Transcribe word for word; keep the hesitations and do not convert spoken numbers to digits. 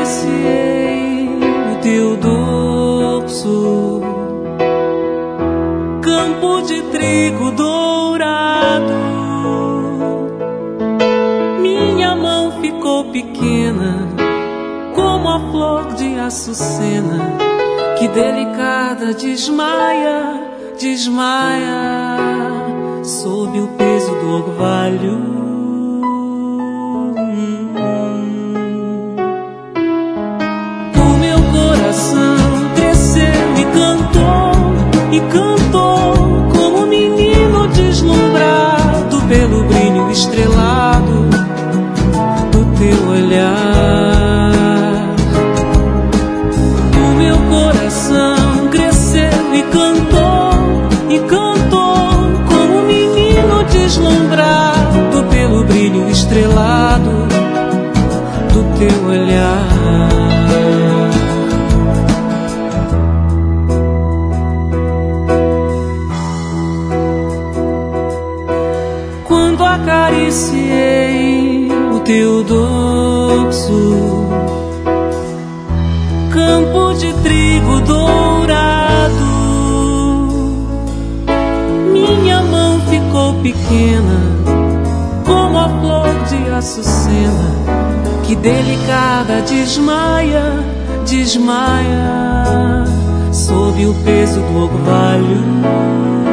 acariciei o teu dorso, campo de trigo dourado, minha mão ficou pequena como a flor de açucena, que delicada desmaia, desmaia sob o peso do orvalho. O meu coração cresceu e cantou, e cantou como um menino deslumbrado pelo brilho estrelado do teu olhar. O meu coração cresceu e cantou, e cantou como um menino deslumbrado pelo brilho estrelado do teu olhar. Quando acariciei o teu dorso, campo de trigo dourado, minha mão ficou pequena como a flor de açucena, que delicada desmaia, desmaia sob o peso do orvalho.